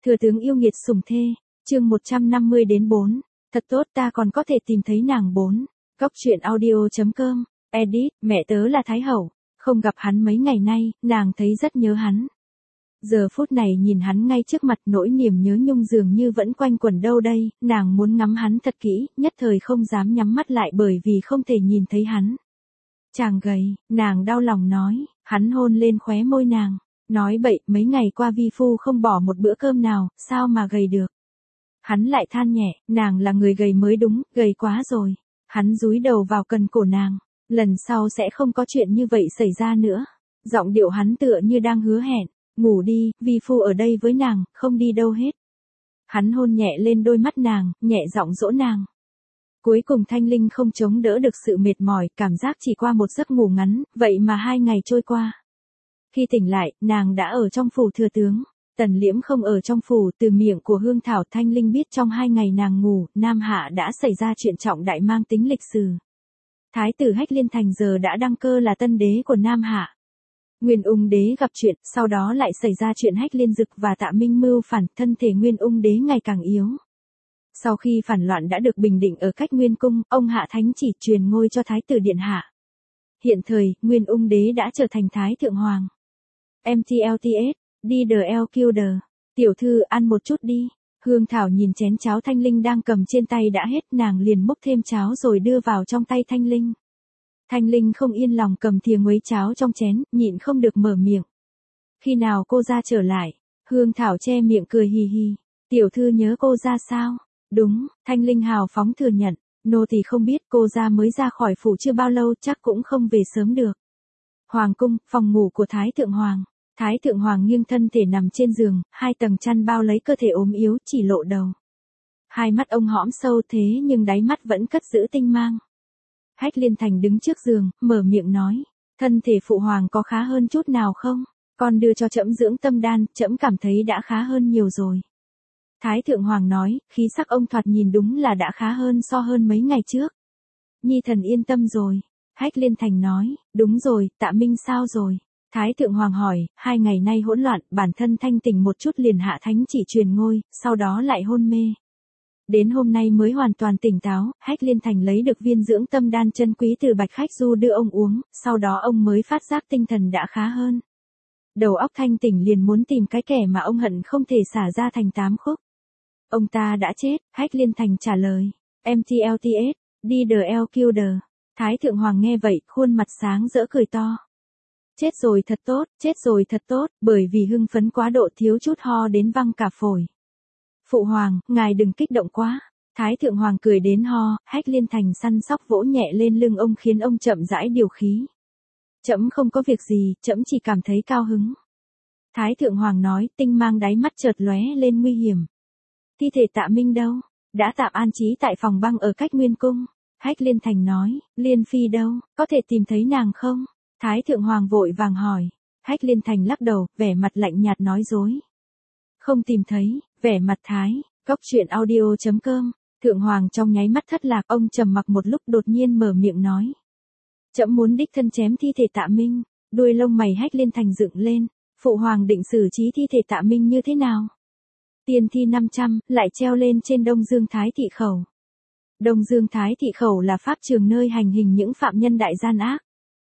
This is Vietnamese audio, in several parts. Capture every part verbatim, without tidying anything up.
Thừa tướng yêu nghiệt sủng thê, chương một trăm năm mươi đến bốn. Thật tốt, ta còn có thể tìm thấy nàng bốn. Góc truyện audio.com, edit, mẹ tớ là Thái Hậu, không gặp hắn mấy ngày nay, nàng thấy rất nhớ hắn. Giờ phút này nhìn hắn ngay trước mặt, nỗi niềm nhớ nhung dường như vẫn quanh quẩn đâu đây, nàng muốn ngắm hắn thật kỹ, nhất thời không dám nhắm mắt lại bởi vì không thể nhìn thấy hắn. Chàng gầy, nàng đau lòng nói, hắn hôn lên khóe môi nàng, nói bậy, mấy ngày qua vi phu không bỏ một bữa cơm nào, sao mà gầy được. Hắn lại than nhẹ, nàng là người gầy mới đúng, gầy quá rồi. Hắn dúi đầu vào cần cổ nàng, lần sau sẽ không có chuyện như vậy xảy ra nữa. Giọng điệu hắn tựa như đang hứa hẹn, ngủ đi, vi phu ở đây với nàng, không đi đâu hết. Hắn hôn nhẹ lên đôi mắt nàng, nhẹ giọng dỗ nàng. Cuối cùng Thanh Linh không chống đỡ được sự mệt mỏi, cảm giác chỉ qua một giấc ngủ ngắn, vậy mà hai ngày trôi qua. Khi tỉnh lại, nàng đã ở trong phủ thừa tướng. Tần Liễm không ở trong phủ, từ miệng của Hương Thảo Thanh Linh biết trong hai ngày nàng ngủ, Nam Hạ đã xảy ra chuyện trọng đại mang tính lịch sử. Thái tử Hách Liên Thành giờ đã đăng cơ là tân đế của Nam Hạ. Nguyên Ung đế gặp chuyện, sau đó lại xảy ra chuyện Hách Liên Dực và Tạ Minh mưu phản, thân thể Nguyên Ung đế ngày càng yếu. Sau khi phản loạn đã được bình định ở cách Nguyên Cung, ông hạ thánh chỉ truyền ngôi cho Thái tử Điện Hạ. Hiện thời, Nguyên Ung đế đã trở thành Thái thượng hoàng. em tê lờ tê ét, đi the lờ kiu đờ. Tiểu thư ăn một chút đi. Hương Thảo nhìn chén cháo Thanh Linh đang cầm trên tay đã hết, nàng liền múc thêm cháo rồi đưa vào trong tay Thanh Linh. Thanh Linh không yên lòng cầm thìa nguấy cháo trong chén, nhịn không được mở miệng. Khi nào cô ra trở lại? Hương Thảo che miệng cười hì hì. Tiểu thư nhớ cô ra sao? Đúng, Thanh Linh hào phóng thừa nhận. Nô tỳ không biết, cô ra mới ra khỏi phủ chưa bao lâu, chắc cũng không về sớm được. Hoàng cung, phòng ngủ của Thái thượng hoàng. Thái thượng hoàng nghiêng thân thể nằm trên giường, hai tầng chăn bao lấy cơ thể ốm yếu, chỉ lộ đầu. Hai mắt ông hõm sâu thế nhưng đáy mắt vẫn cất giữ tinh mang. Hách Liên Thành đứng trước giường, mở miệng nói, thân thể phụ hoàng có khá hơn chút nào không? Con đưa cho trẫm dưỡng tâm đan, trẫm cảm thấy đã khá hơn nhiều rồi. Thái thượng hoàng nói, khí sắc ông thoạt nhìn đúng là đã khá hơn so hơn mấy ngày trước. Nhi thần yên tâm rồi. Hách Liên Thành nói, đúng rồi, Tạ Minh sao rồi? Thái thượng hoàng hỏi, hai ngày nay hỗn loạn, bản thân thanh tỉnh một chút liền hạ thánh chỉ truyền ngôi, sau đó lại hôn mê. Đến hôm nay mới hoàn toàn tỉnh táo, Hách Liên Thành lấy được viên dưỡng tâm đan chân quý từ Bạch Khách Du đưa ông uống, sau đó ông mới phát giác tinh thần đã khá hơn. Đầu óc thanh tỉnh liền muốn tìm cái kẻ mà ông hận không thể xả ra thành tám khúc. Ông ta đã chết, Hách Liên Thành trả lời. em tê lờ tê ét, đi the lờ kiu đờ. Thái thượng hoàng nghe vậy, khuôn mặt sáng rỡ cười to. Chết rồi thật tốt, chết rồi thật tốt, bởi vì hưng phấn quá độ thiếu chút ho đến văng cả phổi. Phụ hoàng, ngài đừng kích động quá. Thái thượng hoàng cười đến ho, Hách Liên Thành săn sóc vỗ nhẹ lên lưng ông khiến ông chậm rãi điều khí. Trẫm không có việc gì, trẫm chỉ cảm thấy cao hứng. Thái thượng hoàng nói, tinh mang đáy mắt chợt lóe lên nguy hiểm. Thi thể Tạ Minh đâu? Đã tạm an trí tại phòng băng ở cách Nguyên Cung. Hách Liên Thành nói, Liên phi đâu, có thể tìm thấy nàng không? Thái thượng hoàng vội vàng hỏi. Hách Liên Thành lắc đầu, vẻ mặt lạnh nhạt nói dối. Không tìm thấy, vẻ mặt Thái. Góc truyện audio.com. Thượng hoàng trong nháy mắt thất lạc, ông trầm mặc một lúc đột nhiên mở miệng nói. Trẫm muốn đích thân chém thi thể Tạ Minh. Đuôi lông mày Hách Liên Thành dựng lên. Phụ hoàng định xử trí thi thể Tạ Minh như thế nào? Tiên thi năm trăm, lại treo lên trên Đông Dương Thái Thị Khẩu. Đông Dương Thái Thị Khẩu là pháp trường nơi hành hình những phạm nhân đại gian ác.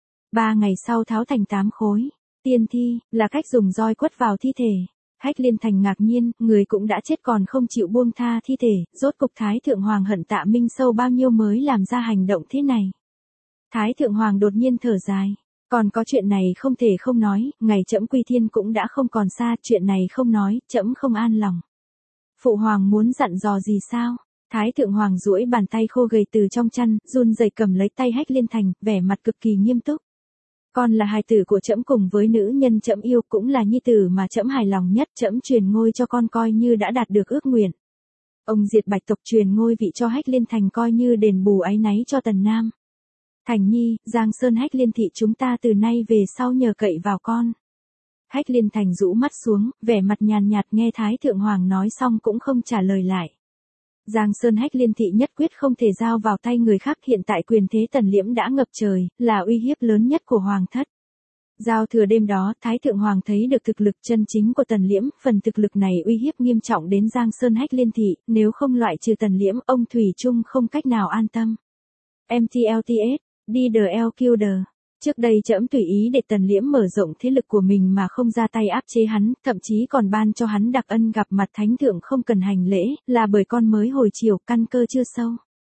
Ba ngày sau tháo thành tám khối. Tiên thi, là cách dùng roi quất vào thi thể. Hách Liên Thành ngạc nhiên, người cũng đã chết còn không chịu buông tha thi thể, rốt cục Thái thượng hoàng hận Tạ Minh sâu bao nhiêu mới làm ra hành động thế này. Thái thượng hoàng đột nhiên thở dài. Còn có chuyện này không thể không nói, ngày trẫm quy thiên cũng đã không còn xa, chuyện này không nói, trẫm không an lòng. Phụ hoàng muốn dặn dò gì sao? Thái thượng hoàng duỗi bàn tay khô gầy từ trong chăn, run rẩy cầm lấy tay Hách Liên Thành, vẻ mặt cực kỳ nghiêm túc. Con là hài tử của trẫm cùng với nữ nhân trẫm yêu, cũng là nhi tử mà trẫm hài lòng nhất, trẫm truyền ngôi cho con coi như đã đạt được ước nguyện. Ông diệt Bạch tộc truyền ngôi vị cho Hách Liên Thành coi như đền bù áy náy cho Tần Nam. Thành nhi, Giang Sơn Hách Liên thị chúng ta từ nay về sau nhờ cậy vào con. Hách Liên Thành rũ mắt xuống, vẻ mặt nhàn nhạt nghe Thái thượng hoàng nói xong cũng không trả lời lại. Giang Sơn Hách Liên thị nhất quyết không thể giao vào tay người khác, hiện tại quyền thế Tần Liễm đã ngập trời, là uy hiếp lớn nhất của hoàng thất. Giao thừa đêm đó, Thái Thượng Hoàng thấy được thực lực chân chính của Tần Liễm, phần thực lực này uy hiếp nghiêm trọng đến Giang Sơn Hách Liên Thị, nếu không loại trừ Tần Liễm, ông Thủy Trung không cách nào an tâm. em tê lờ tê ét, đi đờ eo kiu đờ. Trước đây trẫm tùy ý để Tần Liễm mở rộng thế lực của mình mà không ra tay áp chế hắn, thậm chí còn ban cho hắn đặc ân gặp mặt thánh thượng không cần hành lễ, là bởi con mới hồi chiều, căn cơ chưa sâu.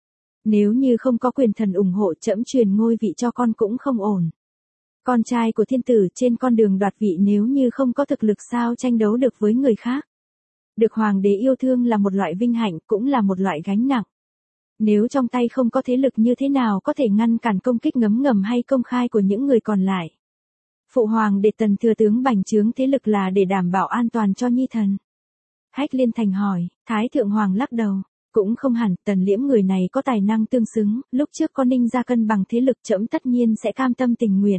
Nếu như không có quyền thần ủng hộ trẫm truyền ngôi vị cho con cũng không ổn. Con trai của thiên tử trên con đường đoạt vị nếu như không có thực lực sao tranh đấu được với người khác. Được hoàng đế yêu thương là một loại vinh hạnh, cũng là một loại gánh nặng. Nếu trong tay không có thế lực như thế nào có thể ngăn cản công kích ngấm ngầm hay công khai của những người còn lại. Phụ hoàng để Tần thừa tướng bành trướng thế lực là để đảm bảo an toàn cho nhi thần. Hách Liên Thành hỏi, Thái Thượng Hoàng lắc đầu. Cũng không hẳn, Tần Liễm người này có tài năng tương xứng, lúc trước có Ninh gia cân bằng thế lực trẫm tất nhiên sẽ cam tâm tình nguyện.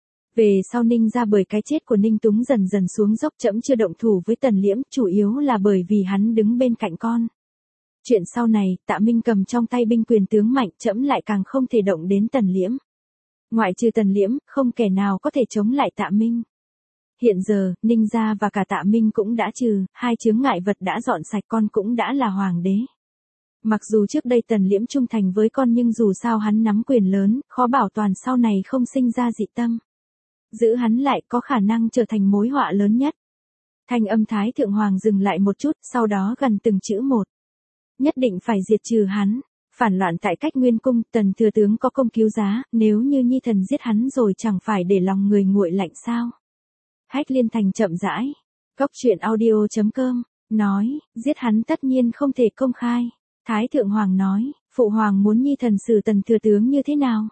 Về sau Ninh gia bởi cái chết của Ninh Túng dần dần xuống dốc trẫm chưa động thủ với Tần Liễm, chủ yếu là bởi vì hắn đứng bên cạnh con. Chuyện sau này, Tạ Minh cầm trong tay binh quyền tướng mạnh trẫm lại càng không thể động đến Tần Liễm. Ngoại trừ Tần Liễm, không kẻ nào có thể chống lại Tạ Minh. Hiện giờ, Ninh gia và cả Tạ Minh cũng đã trừ, hai chướng ngại vật đã dọn sạch, con cũng đã là hoàng đế. Mặc dù trước đây Tần Liễm trung thành với con nhưng dù sao hắn nắm quyền lớn, khó bảo toàn sau này không sinh ra dị tâm. Giữ hắn lại có khả năng trở thành mối họa lớn nhất. Thanh âm Thái Thượng Hoàng dừng lại một chút, sau đó gần từng chữ một. Nhất định phải diệt trừ hắn. Phản loạn tại cách Nguyên Cung, Tần thừa tướng có công cứu giá, nếu như nhi thần giết hắn rồi chẳng phải để lòng người nguội lạnh sao. Hách Liên Thành chậm rãi. Góc truyện audio chấm com, nói, giết hắn tất nhiên không thể công khai. Thái Thượng Hoàng nói, Phụ Hoàng muốn nhi thần xử Tần thừa tướng như thế nào?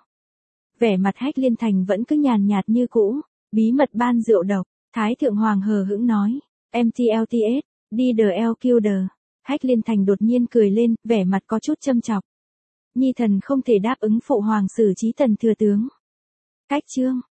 Vẻ mặt Hách Liên Thành vẫn cứ nhàn nhạt như cũ, bí mật ban rượu độc. Thái Thượng Hoàng hờ hững nói, em tê lờ tê ét, đi đờ eo kiu đờ. Hách Liên Thành đột nhiên cười lên, vẻ mặt có chút châm chọc. Nhi thần không thể đáp ứng Phụ Hoàng xử trí Tần thừa tướng. Cách chương.